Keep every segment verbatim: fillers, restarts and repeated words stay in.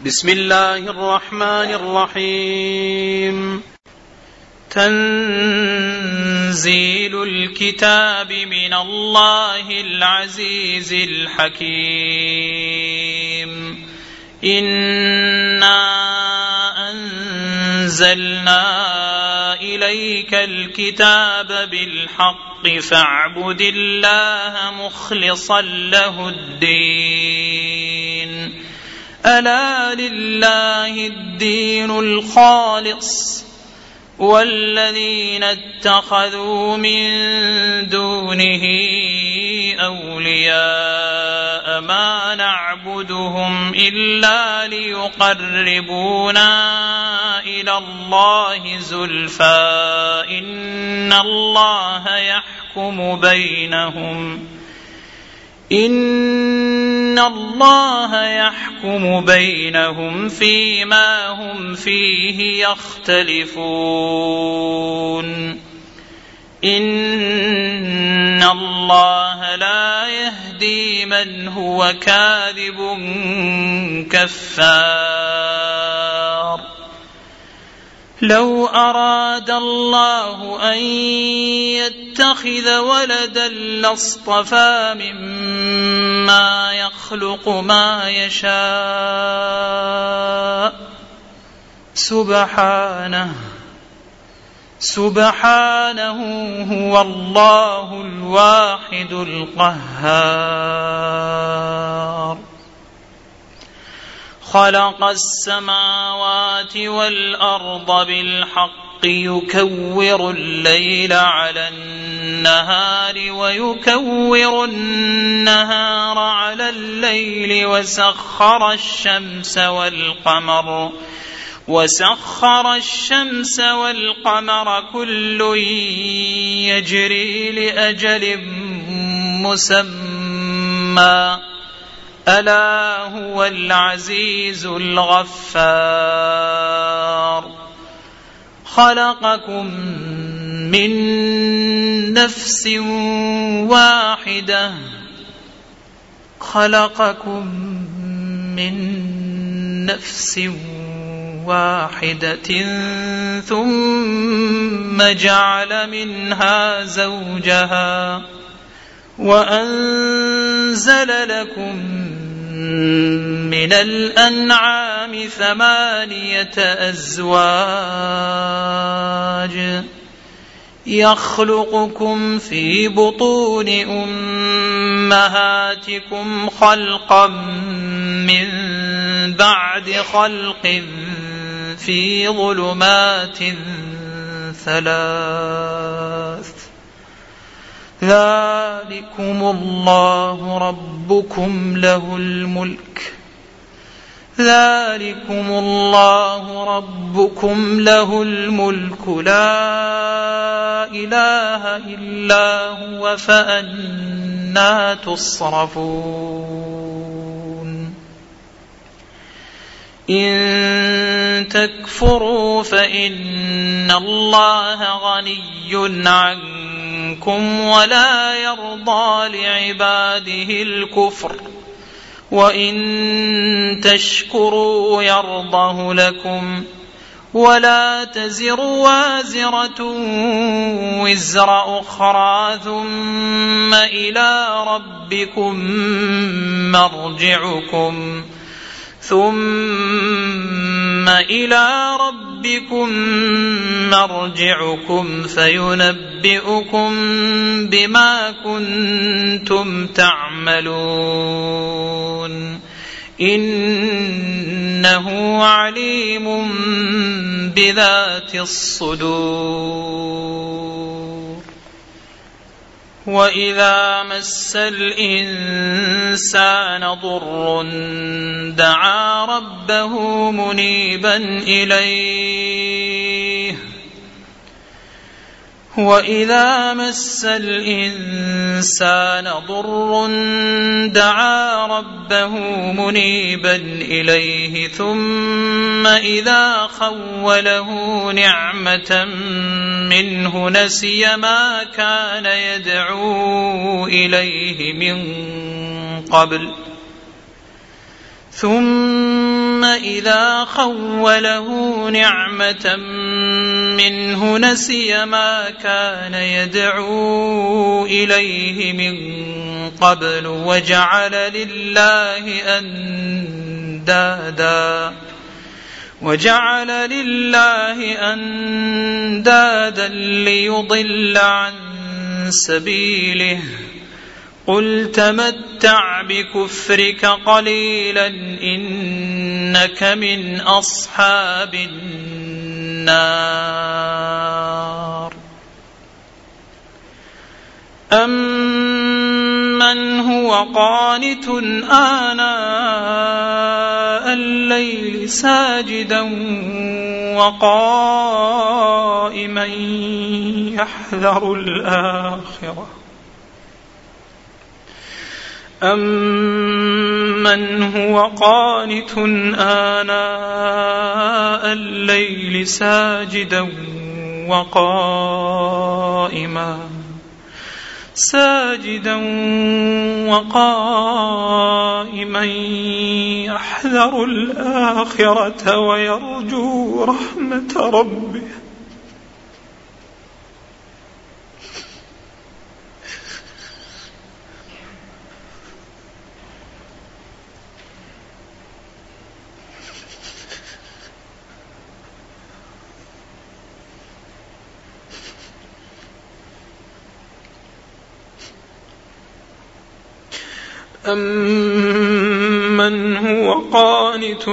بسم الله الرحمن الرحيم. تنزيل الكتاب من الله العزيز الحكيم. إنا أنزلنا إليك الكتاب بالحق فاعبد الله مخلصا له الدين. ألا لله الدين الخالص والذين اتخذوا من دونه أولياء ما نعبدهم إلا ليقربونا إلى الله زلفى إن الله يحكم بينهم إن الله يحكم بينهم فيما هم فيه يختلفون. إن الله لا يهدي من هو كاذب كفار. لو أراد الله أن يتخذ ولدا لاصطفى مما يخلق ما يشاء سبحانه سبحانه هو الله الواحد القهار. خلق السماوات والأرض بالحق يكور الليل على النهار ويكور النهار على الليل وسخر الشمس والقمر وسخر الشمس والقمر كل يجري لأجل مسمى ألا هو العزيز الغفار. خلقكم من نفس واحدة خلقكم من نفس واحدة ثم جعل منها زوجها وأنزل لكم من الأنعام ثمانية أزواج يخلقكم في بطون أمهاتكم خلقا من بعد خلق في ظلمات ثلاث. ذلكم الله ربكم له الملك ذلكم الله ربكم له الملك لا إله إلا هو فأنى تصرفون. إن تكفروا فإن الله غني عنكم ولا يرضى لعباده الكفر وإن تشكروا يرضه لكم ولا تزر وازرة وزر أخرى ثم إلى ربكم مرجعكم ثم إلى ربكم مرجعكم فينبئكم بما كنتم تعملون. إنه عليم بذات الصدور. وإذا مس الإنسان ضر دعا ربه منيبا إليه وإذا مس الإنسان ضر دعا ربه منيبا إليه ثم إذا خوله نعمة منه نسي ما كان يدعو إليه من قبل ثم إذا خوله نعمة منه نسي ما كان يدعو إليه من قبل وجعل لله أندادا وجعل لله أندادا ليضل عن سبيله قل تمتع بكفرك قليلا إنك من أصحاب النار أمن هو قانت آناء الليل ساجدا وقائما يحذر الآخرة أمن هو قانت آناء الليل ساجدا وقائما ساجدا وقائما يحذر الآخرة ويرجو رحمة ربه أمن هو قانت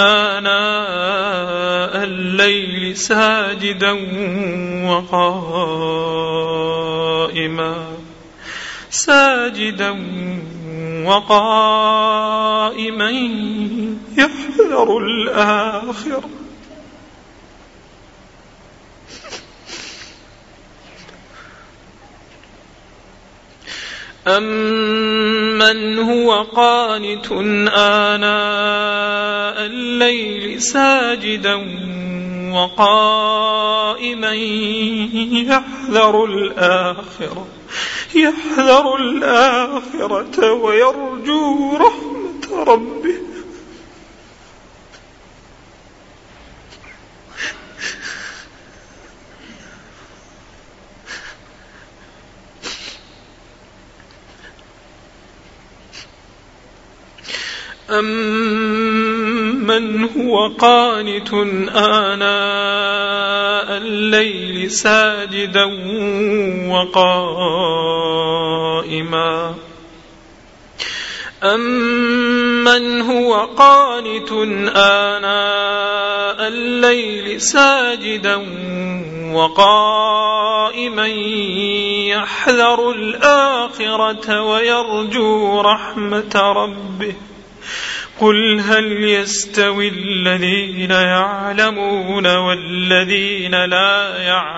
آناء الليل ساجدا وقائما ساجدا وقائما يحذر الآخرة أمن هو قانت آناء الليل ساجدا وقائما يحذر الآخرة يحذر الآخرة ويرجو رحمة ربه أمن هو قانت آناء الليل ساجدا وقائما أمن هو قانت آناء الليل ساجدا وقائما يحذر الآخرة ويرجو رحمة ربه قل هل يستوي الذين يعلمون والذين لا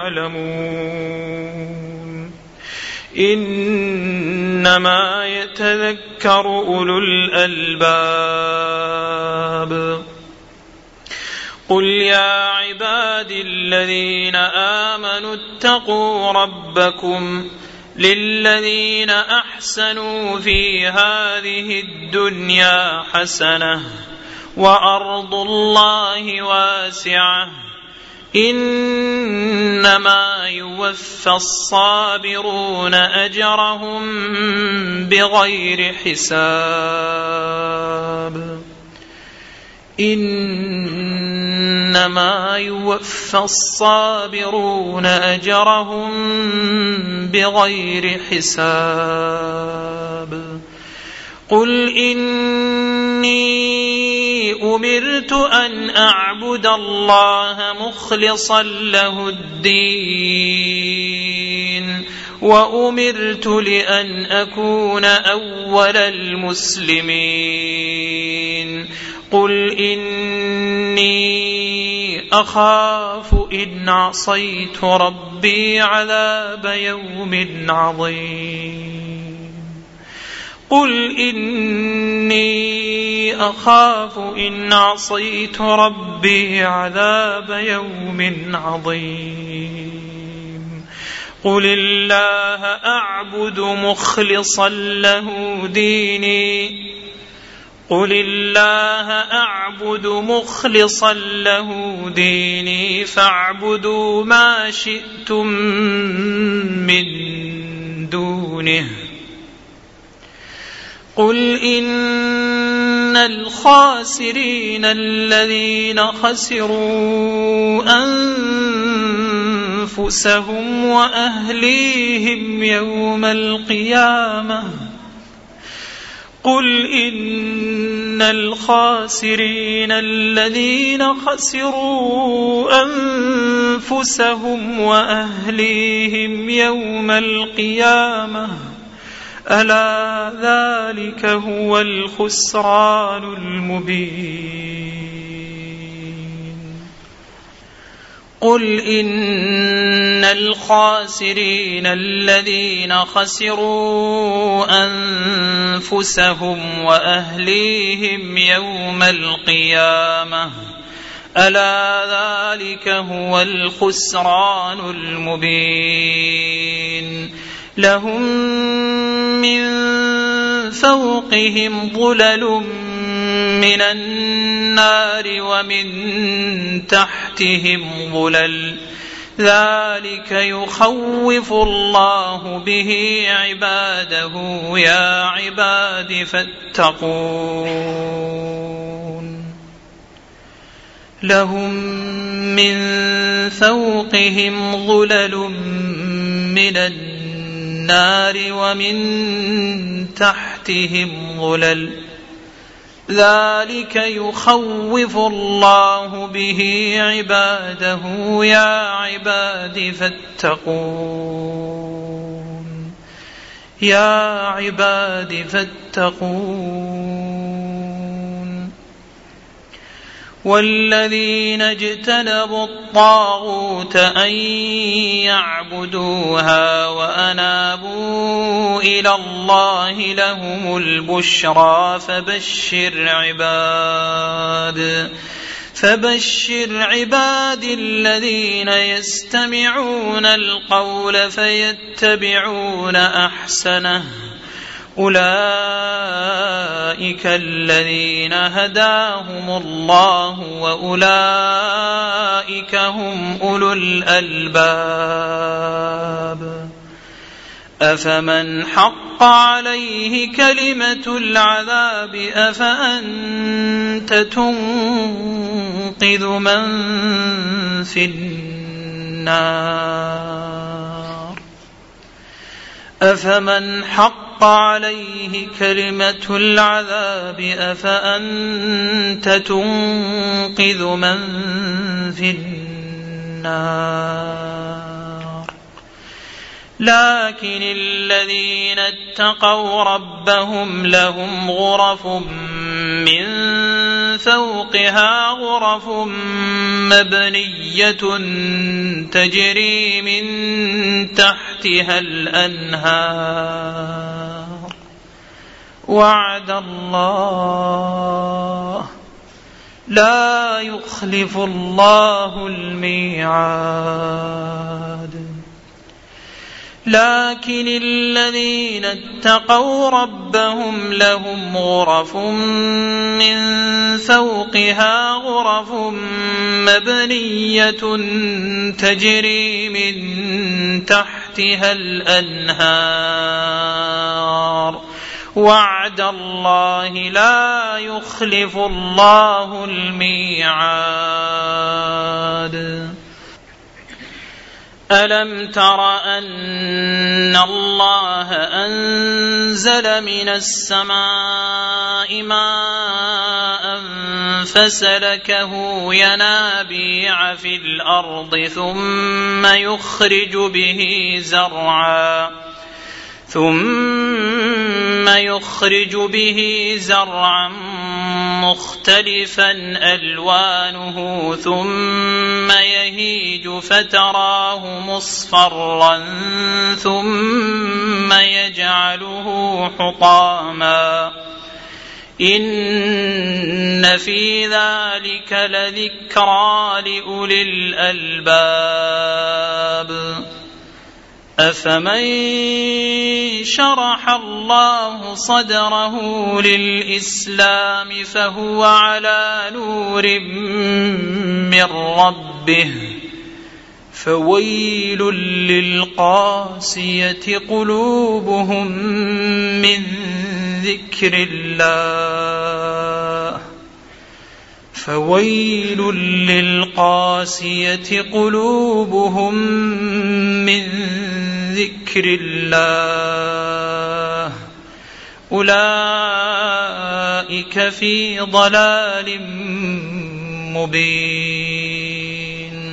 يعلمون إنما يتذكر أولو الألباب قل يا عبادي الذين آمنوا اتقوا ربكم للذين أحسنوا في هذه الدنيا حسنة وأرض الله واسعة إنما يوفى الصابرون أجرهم بغير حساب إنما يوفى الصابرون أجرهم بغير حساب قل إني أمرت أن أعبد الله مخلصا له الدين وأمرت لأن أكون أول المسلمين قل إني أخاف إن عصيت ربي عذاب يوم عظيم قل إني أخاف إن عصيت ربي عذاب يوم عظيم قل الله أعبد مخلصا له ديني قل الله أعبد مخلصا له ديني فاعبدوا ما شئتم من دونه قل إن الخاسرين الذين خسروا أنفسهم وأهليهم يوم القيامة قل إن الخاسرين الذين خسروا أنفسهم وأهليهم يوم القيامة ألا ذلك هو الخسران المبين قل إن الخاسرين الذين خسروا أنفسهم وأهليهم يوم القيامة ألا ذلك هو الخسران المبين لهم من فوقهم ظلل من النار ومن تحتهم ظلل ذلك يخوف الله به عباده يا عباد فاتقون لهم من فوقهم ظلل من النار ومن تحتهم ظلل ذلك يخوف الله به عباده يا عباد فاتقون يا عباد فاتقون والذين اجتنبوا الطاغوت أن يعبدوها وأنابوا إلى الله لهم البشرى فبشر عباد فبشر عباد الذين يستمعون القول فيتبعون أحسنه أولئك الذين هداهم الله وأولئك هم أولو الألباب أفمن حق عليه كلمة العذاب أفأنت تنقذ من في النار أفمن حق عليه كلمة العذاب أفأنت تنقذ من في النار لكن الذين اتقوا ربهم لهم غرف من فوقها غرف مبنية تجري من تحتها الأنهار وعد الله لا يخلف الله الميعاد لكن الذين اتقوا ربهم لهم غرف من فوقها غرف مبنية تجري من تحتها الأنهار وعد الله لا يخلف الله الميعاد ألم تر أن الله أنزل من السماء ماء فسلكه ينابيع في الأرض ثم يخرج به زرعا ثم يخرج به زرعا مختلفا ألوانه ثم يهيج فتراه مصفرا ثم يجعله حطاما إن في ذلك لذكرى لأولي الألباب أفمن شرح الله صدره للإسلام فهو على نور من ربه فويل للقاسية قلوبهم من ذكر الله فويل للقاسية قلوبهم من ذكر الله أولئك في ضلال مبين.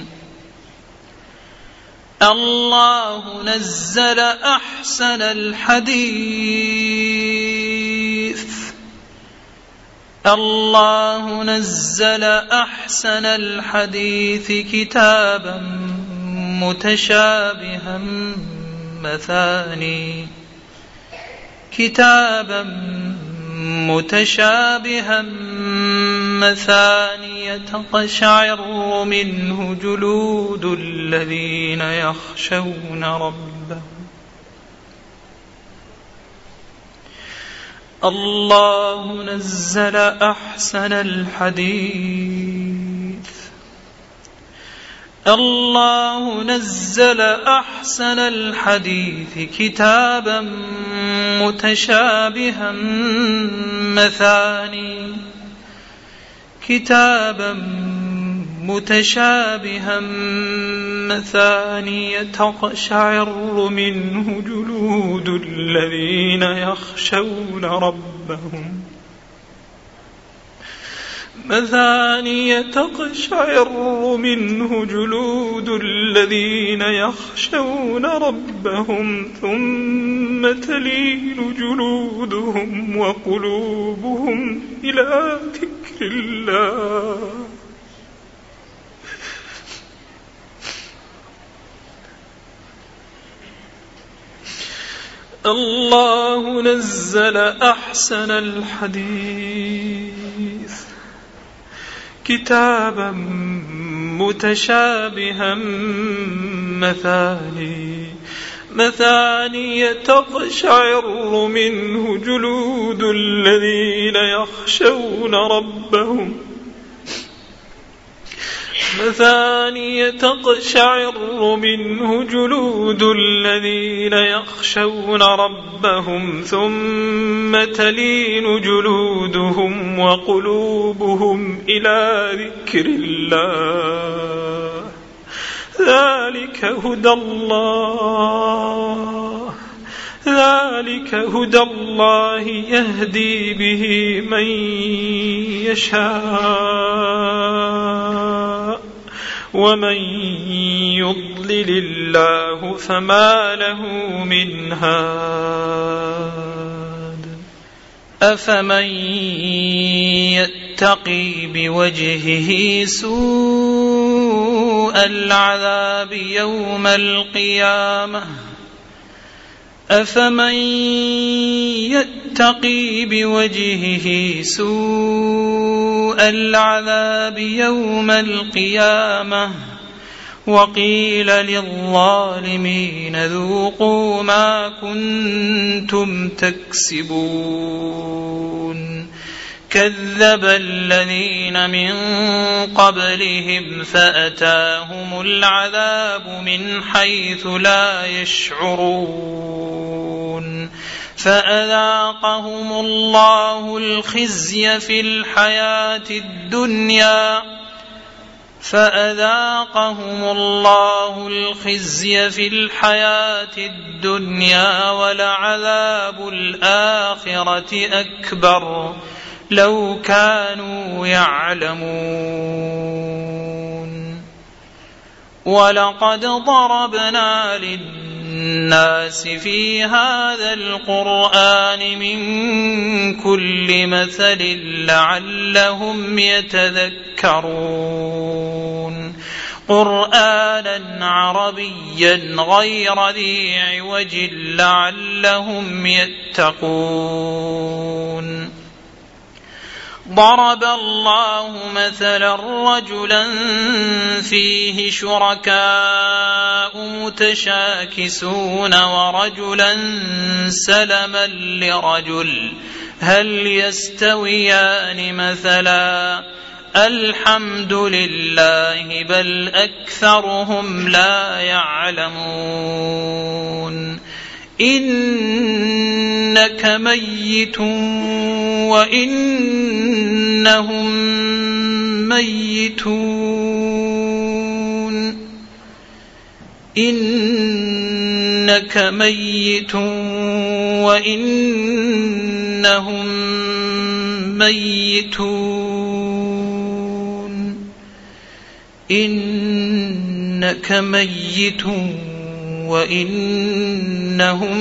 الله نزل أحسن الحديث الله نزل أحسن الحديث كتابا متشابها مثاني كتابا متشابها مثاني تقشعر منه جلود الذين يخشون ربهم الله نزل أحسن الحديث الله نزل أحسن الحديث كتابا متشابها مثاني كتابا متشابها مثاني تقشعر منه جلود الذين يخشون ربهم مثاني تقشعر منه جلود الذين يخشون ربهم ثم تلين جلودهم وقلوبهم إلى ذكر الله الله نزل أحسن الحديث كتابا متشابها مثاني مثاني تقشعر منه جلود الذين يخشون ربهم مثاني تقشعر منه جلود الذين يخشون ربهم ثم تلين جلودهم وقلوبهم إلى ذكر الله ذلك هدى الله ذلك هدى الله يهدي به من يشاء ومن يضلل الله فما له من هاد أفمن يتقي بوجهه سوء العذاب يوم القيامة أفمن يتقي بوجهه سوء العذاب يوم القيامة وقيل للظالمين ذوقوا ما كنتم تكسبون كذب الذين من قبلهم فأتاهم العذاب من حيث لا يشعرون فأذاقهم الله الخزي في الحياة الدنيا فأذاقهم الله الخزي في الحياة الدنيا ولعذاب الآخرة أكبر لو كانوا يعلمون ولقد ضربنا للناس في هذا القرآن من كل مثل لعلهم يتذكرون قرآنا عربيا غير ذي عوج لعلهم يتقون ضرب الله مثلا رجلا فيه شركاء متشاكسون ورجلا سلما لرجل هل يستويان مثلا الحمد لله بل أكثرهم لا يعلمون إنك ميت وإنهم ميتون إنك ميت وإنهم ميتون إنك ميت وإنهم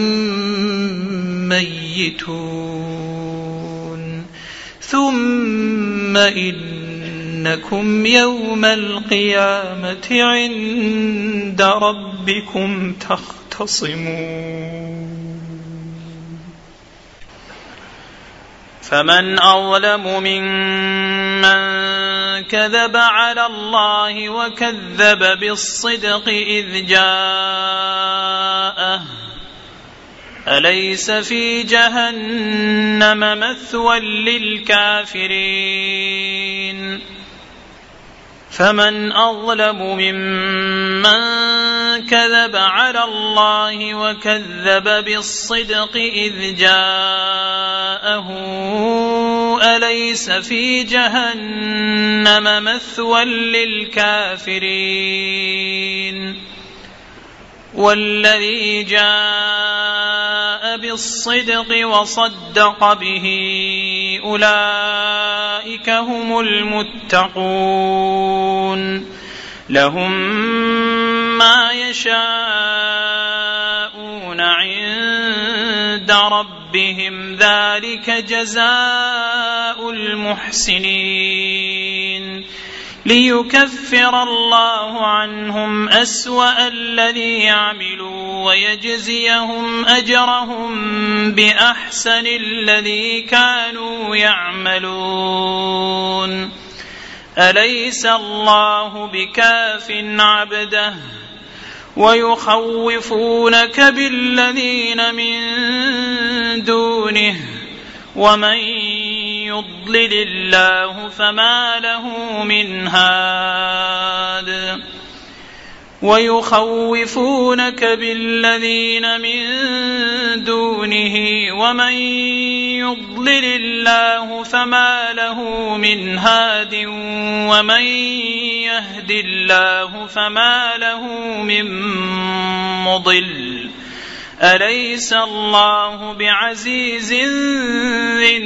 ميتون ثم إنكم يوم القيامة عند ربكم تختصمون فمن أظلم ممن كذب على الله وكذب بالصدق إذ جاءه أليس في جهنم مثوى للكافرين فمن أظلم ممن كذب على الله وكذب بالصدق إذ جاءه أليس في جهنم مثوى للكافرين والذي جاء بالصدق وصدق به أولئك هم المتقون لهم ما يشاءون عند ربهم ذلك جزاء المحسنين ليكفر الله عنهم أسوأ الذي عملوا ويجزيهم أجرهم بأحسن الذي كانوا يعملون أليس الله بكاف عبده ويخوفونك بالذين من دونه ومن يضلل الله فما له من هاد ويخوفونك بالذين من دونه ومن يضلل الله فما له من هاد ومن يهد الله فما له من مضل أليس الله بعزيز ذي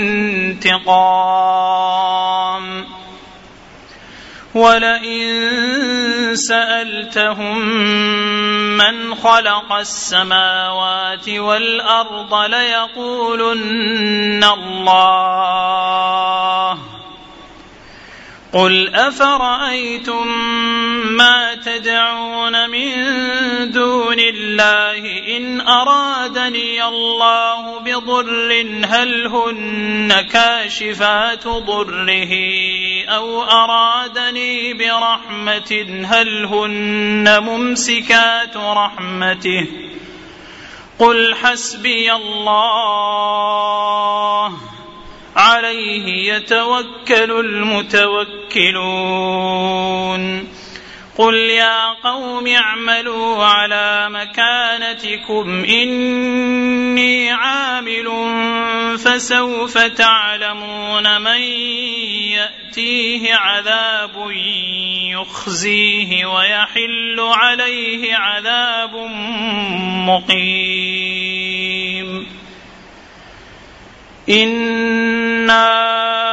انتقام ولئن سألتهم من خلق السماوات والأرض ليقولن الله قل أفرأيتم ما تدعون من دون الله إن أرادني الله بضر هل هن كاشفات ضره أو أرادني برحمة هل هن ممسكات رحمته قل حسبي الله عليه يتوكل المتوكلون قل يا قوم اعملوا على مكانتكم إني عامل فسوف تعلمون من يأتيه عذاب يخزيه ويحل عليه عذاب مقيم إنا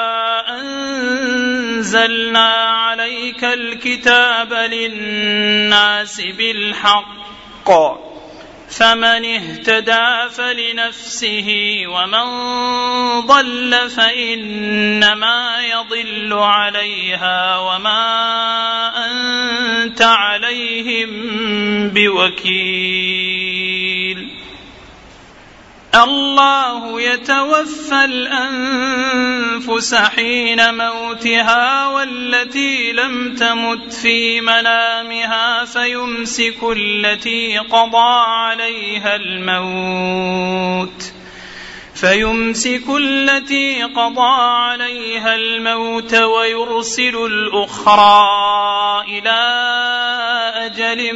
أنزلنا عليك الكتاب للناس بالحق فمن اهتدى فلنفسه ومن ضل فإنما يضل عليها وما أنت عليهم بوكيل الله يتوفى الأنفس حين موتها والتي لم تمت في منامها فيمسك التي قضى عليها الموت فيمسك التي قضى عليها الموت ويرسل الأخرى إلى أجل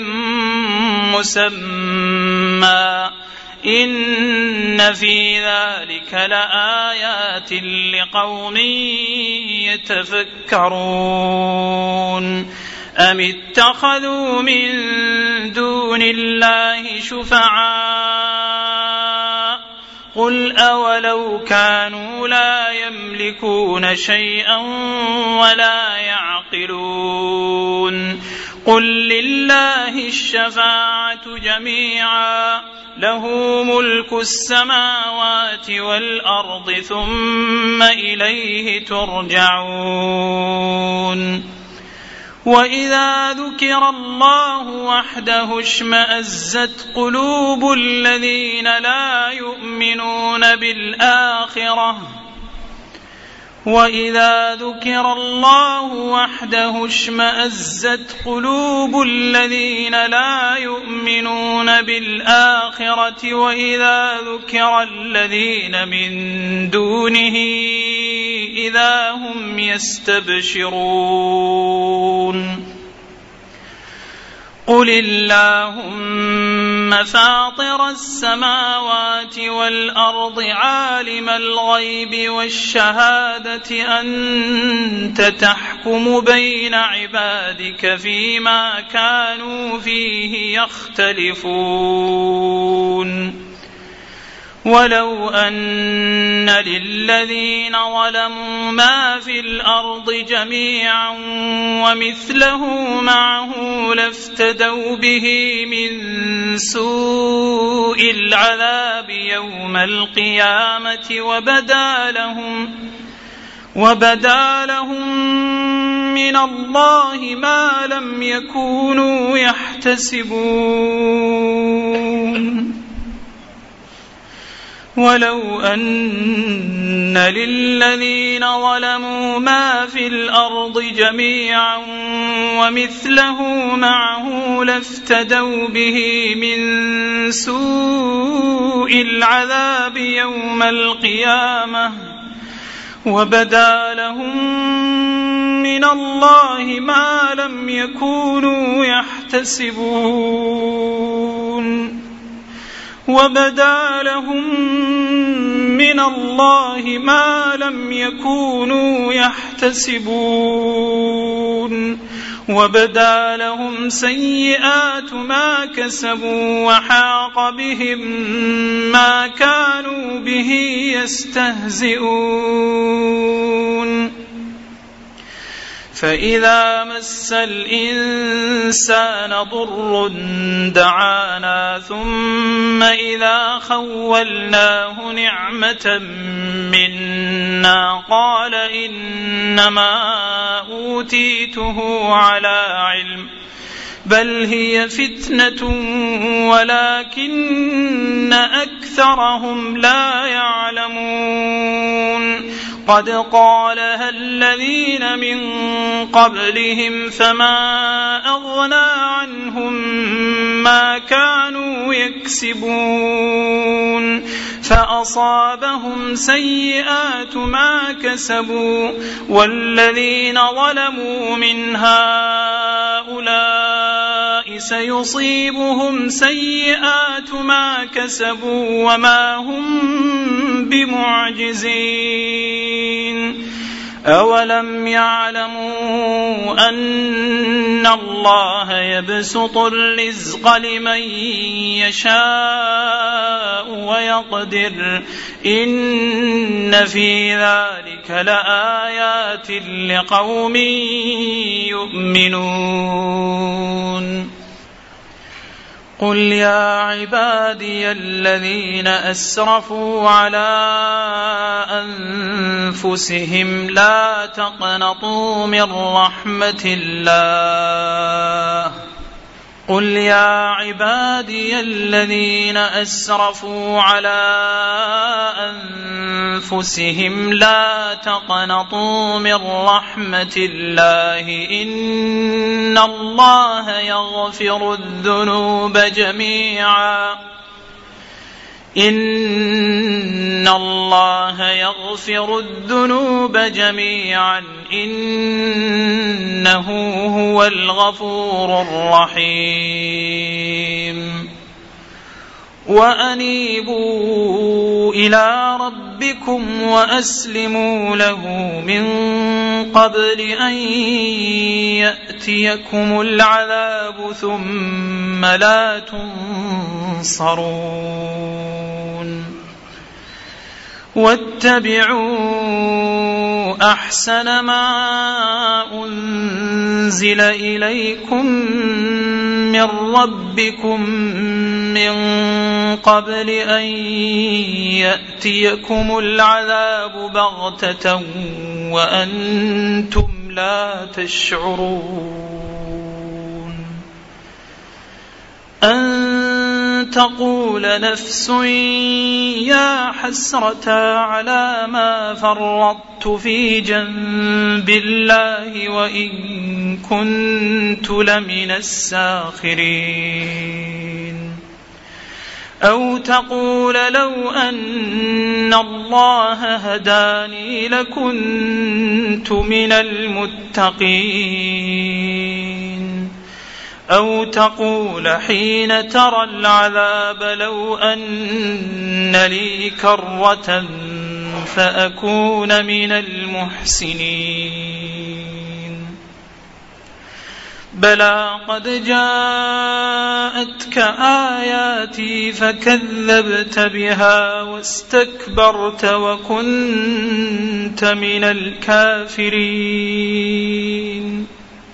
مسمى إن في ذلك لآيات لقوم يتفكرون أم اتخذوا من دون الله شفعاء قل أولو كانوا لا يملكون شيئا ولا يعقلون قل لله الشفاعة جميعا له ملك السماوات والأرض ثم إليه ترجعون وإذا ذكر الله وحده اشمأزت قلوب الذين لا يؤمنون بالآخرة وإذا ذكر الله وحده اشمأزت قلوب الذين لا يؤمنون بالآخرة وإذا ذكر الذين من دونه إذا هم يستبشرون قل اللهم فاطر السماوات والأرض عالم الغيب والشهادة أنت تحكم بين عبادك فيما كانوا فيه يختلفون ولو أن للذين ظلموا ما في الأرض جميعا ومثله معه لافتدوا به من سوء العذاب يوم القيامة وبدا لهم وبدا لهم من الله ما لم يكونوا يحتسبون ولو أن للذين ظلموا ما في الأرض جميعا ومثله معه لافتدوا به من سوء العذاب يوم القيامة وبدا لهم من الله ما لم يكونوا يحتسبون وبدا لهم من الله ما لم يكونوا يحتسبون وبدا لهم سيئات ما كسبوا وحاق بهم ما كانوا به يستهزئون فإذا مس الإنسان ضر دعانا ثم إذا خولناه نعمة منا قال إنما أوتيته على علم بل هي فتنة ولكن أكثرهم لا يعلمون قد قالها الذين من قبلهم فما أغنى عنهم ما كانوا يكسبون فأصابهم سيئات ما كسبوا والذين ظلموا من هؤلاء سيصيبهم سيئات ما كسبوا وما هم بمعجزين أولم يعلموا أن الله يبسط الرزق لمن يشاء ويقدر إن في ذلك لآيات لقوم يؤمنون قل يا عبادي الذين أسرفوا على أنفسهم لا تقنطوا من رحمة الله قل يا عبادي الذين أسرفوا على أنفسهم لا تقنطوا من رحمة الله إن الله يغفر الذنوب جميعا إن الله يغفر الذنوب جميعا إنه هو الغفور الرحيم وأنيبوا إلى ربكم وأسلموا له من قبل أن يأتيكم العذاب ثم لا تنصرون واتبعوا أحسن ما أنزل إليكم من ربكم من قبل أن يأتيكم العذاب بغتة وأنتم لا تشعرون أن تقول نفس يا حسرة على ما فرطت في جنب الله وإن كنت لمن الساخرين أو تقول لو أن الله هداني لكنت من المتقين أو تقول حين ترى العذاب لو أن لي كرة فأكون من المحسنين بلى قد جاءتك آياتي فكذبت بها واستكبرت وكنت من الكافرين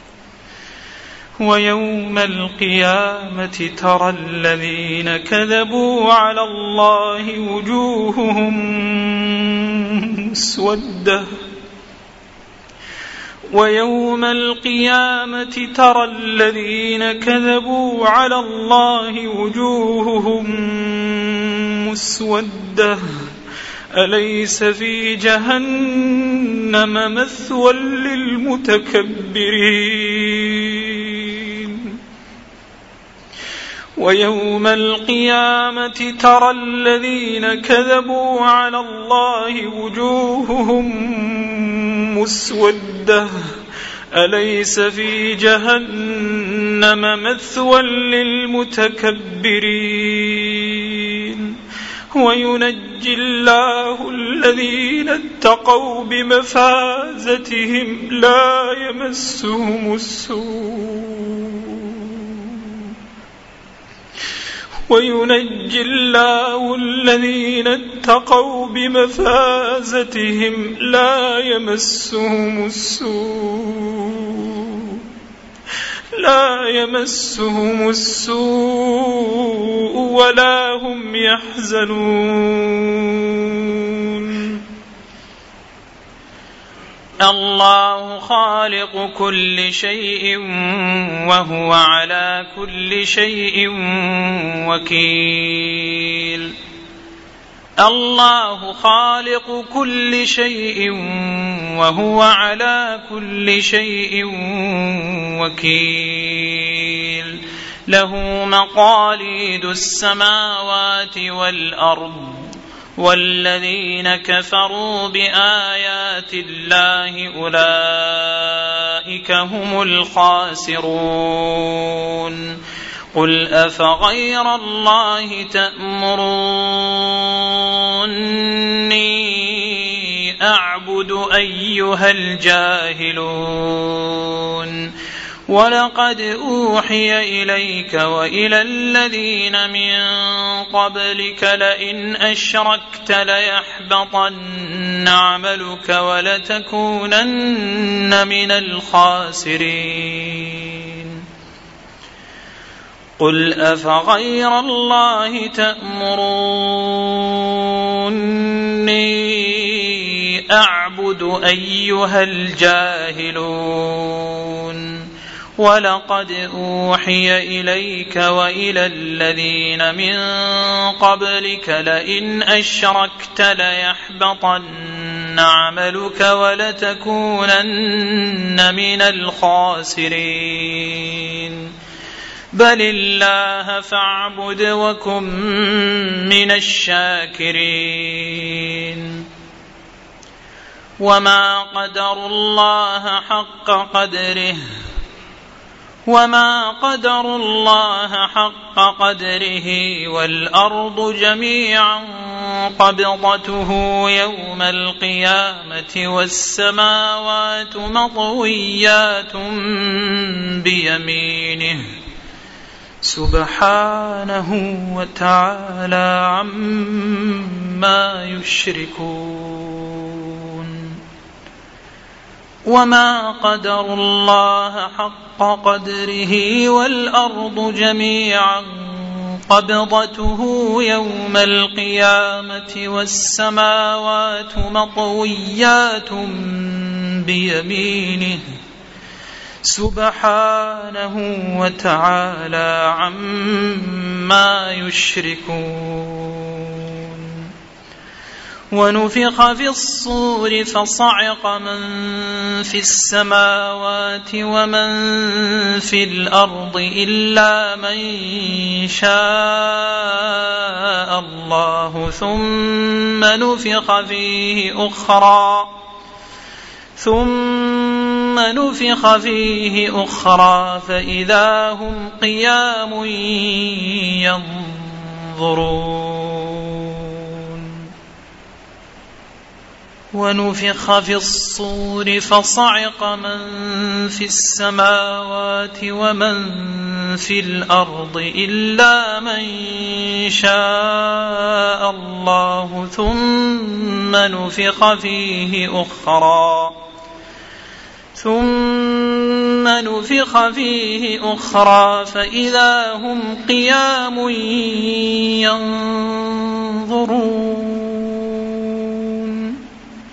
ويوم القيامة ترى الذين كذبوا على الله وجوههم مسودة ويوم القيامة ترى الذين كذبوا على الله وجوههم مسودة أليس في جهنم مثوى للمتكبرين ويوم القيامة ترى الذين كذبوا على الله وجوههم مسودة أليس في جهنم مثوى للمتكبرين وينجي الله الذين اتقوا بمفازتهم لا يمسهم السوء وينجي الله الذين اتقوا بمفازتهم لا يمسهم السوء لا يمسهم السوء ولا هم يحزنون الله خالق كل شيء وهو على كل شيء وكيل الله خالق كل شيء وهو على كل شيء وكيل له مقاليد السماوات والأرض والذين كفروا بآيات الله أولئك هم الخاسرون قل أفغير الله تأمروني أعبد أيها الجاهلون ولقد أوحي إليك وإلى الذين من قبلك لئن أشركت ليحبطن عملك ولتكونن من الخاسرين قل أفغير الله تأمروني أعبد أيها الجاهلون ولقد أوحي إليك وإلى الذين من قبلك لئن أشركت ليحبطن عملك ولتكونن من الخاسرين بل الله فاعبد وكن من الشاكرين وما قدروا الله حق قدره وما قدروا الله حق قدره والأرض جميعا قبضته يوم القيامة والسماوات مطويات بيمينه سبحانه وتعالى عما يشركون وما قدروا الله حق قدره والأرض جميعا قبضته يوم القيامة والسماوات مطويات بيمينه سبحانه وتعالى عما يشركون ونفخ في الصور فصعق من في السماوات ومن في الأرض إلا من شاء الله ثم نفخ فيه أخرى ثم نفخ فيه أخرى فإذا هم قيام ينظرون ونفخ في الصور فصعق من في السماوات ومن في الأرض إلا من شاء الله ثم نفخ فيه أخرى ثم نفخ فيه أخرى فإذا هم قيام ينظرون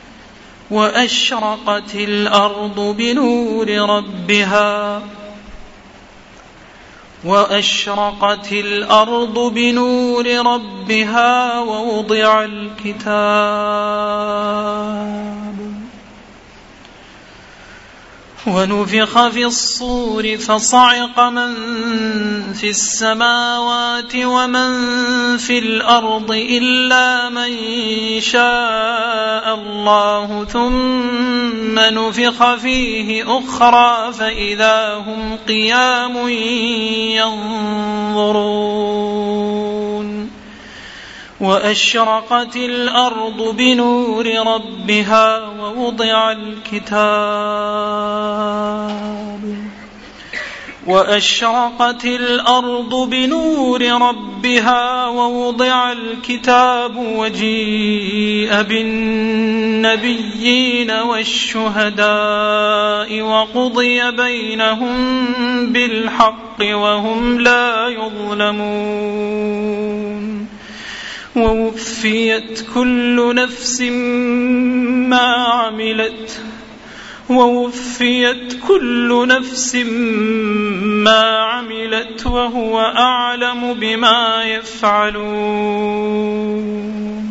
وأشرقت الأرض بنور ربها وأشرقت الأرض بنور ربها ووضع الكتاب ونفخ في الصور فصعق من في السماوات ومن في الأرض إلا من شاء الله ثم نفخ فيه أخرى فإذا هم قيام ينظرون وأشرقت الأرض بنور ربها ووضع الكتاب وأشرقت الأرض بنور ربها ووضع الكتاب وجيء بالنبيين والشهداء وقضي بينهم بالحق وهم لا يظلمون ووفيت كل نفس ما عملت ووفيت كل نفس ما عملت وهو أعلم بما يفعلون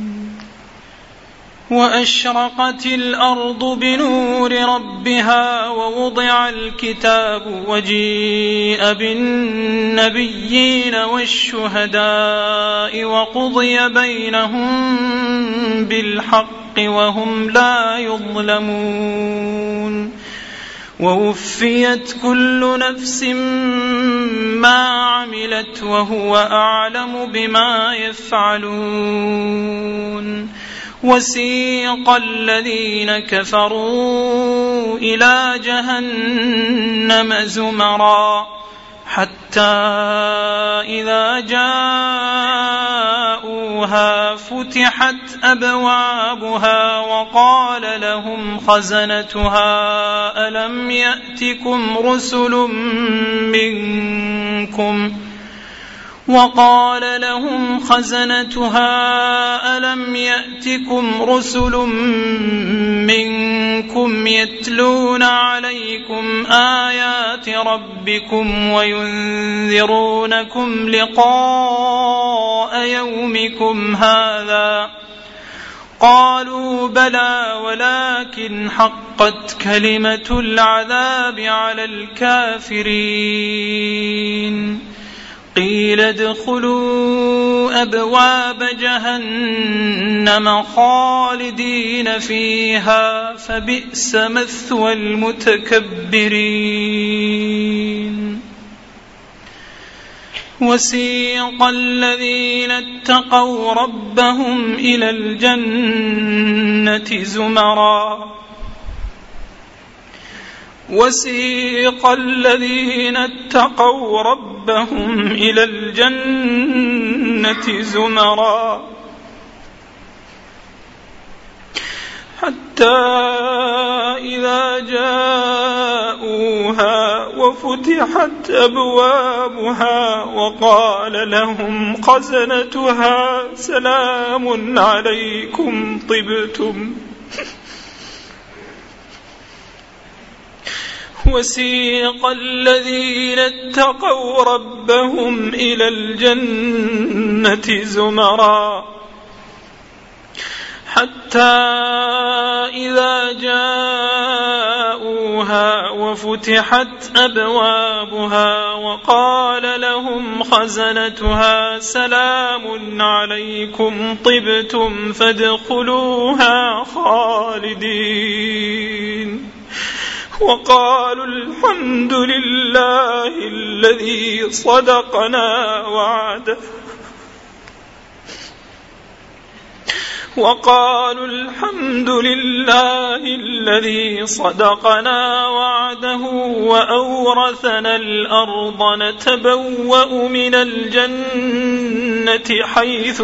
وأشرقت الأرض بنور ربها ووضع الكتاب وجيء بالنبيين والشهداء وقضي بينهم بالحق وهم لا يظلمون ووفيت كل نفس ما عملت وهو أعلم بما يفعلون وسيق الذين كفروا إلى جهنم زمرا حتى إذا جاءوها فتحت أبوابها وقال لهم خزنتها ألم يأتكم رسل منكم وقال لهم خزنتها ألم يأتكم رسل منكم يتلون عليكم آيات آيات ربكم وينذرونكم لقاء يومكم هذا؟ قالوا بلى ولكن حقت كلمة العذاب على الكافرين. قيل ادخلوا أبواب جهنم خالدين فيها فبئس مثوى المتكبرين. وسيق الذين اتقوا ربهم إلى الجنة زمرا وسيق الذين اتقوا ربهم إلى الجنة زمرا حتى إذا جاءوها وفتحت أبوابها وقال لهم خزنتها سلام عليكم طبتم وسيق الذين اتقوا ربهم إلى الجنة زمرا حتى إذا جاءوها وفتحت أبوابها وقال لهم خزنتها سلام عليكم طبتم فادخلوها خالدين وقالوا الحمد لله الذي صدقنا وعده وقالوا الحمد لله الذي صدقنا وعده وأورثنا الأرض نتبوأ من الجنة حيث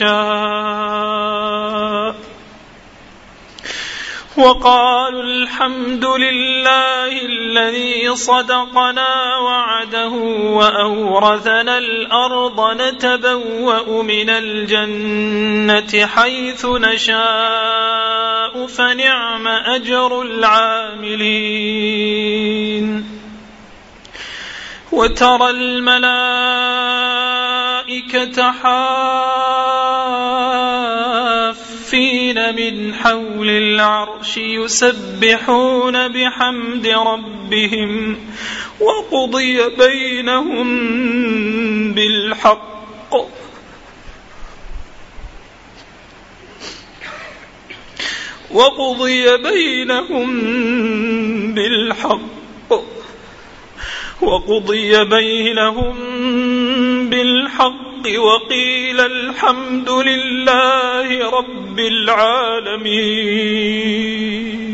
نشاء وقالوا الحمد لله الذي صدقنا وعده وأورثنا الأرض نتبوأ من الجنة حيث نشاء فنعم أجر العاملين. وترى الملائكة حافين من حول العرش يسبحون بحمد ربهم وقضي بينهم بالحق وقضي بينهم بالحق وقضي بينهم بالحق وقيل الحمد لله رب العالمين.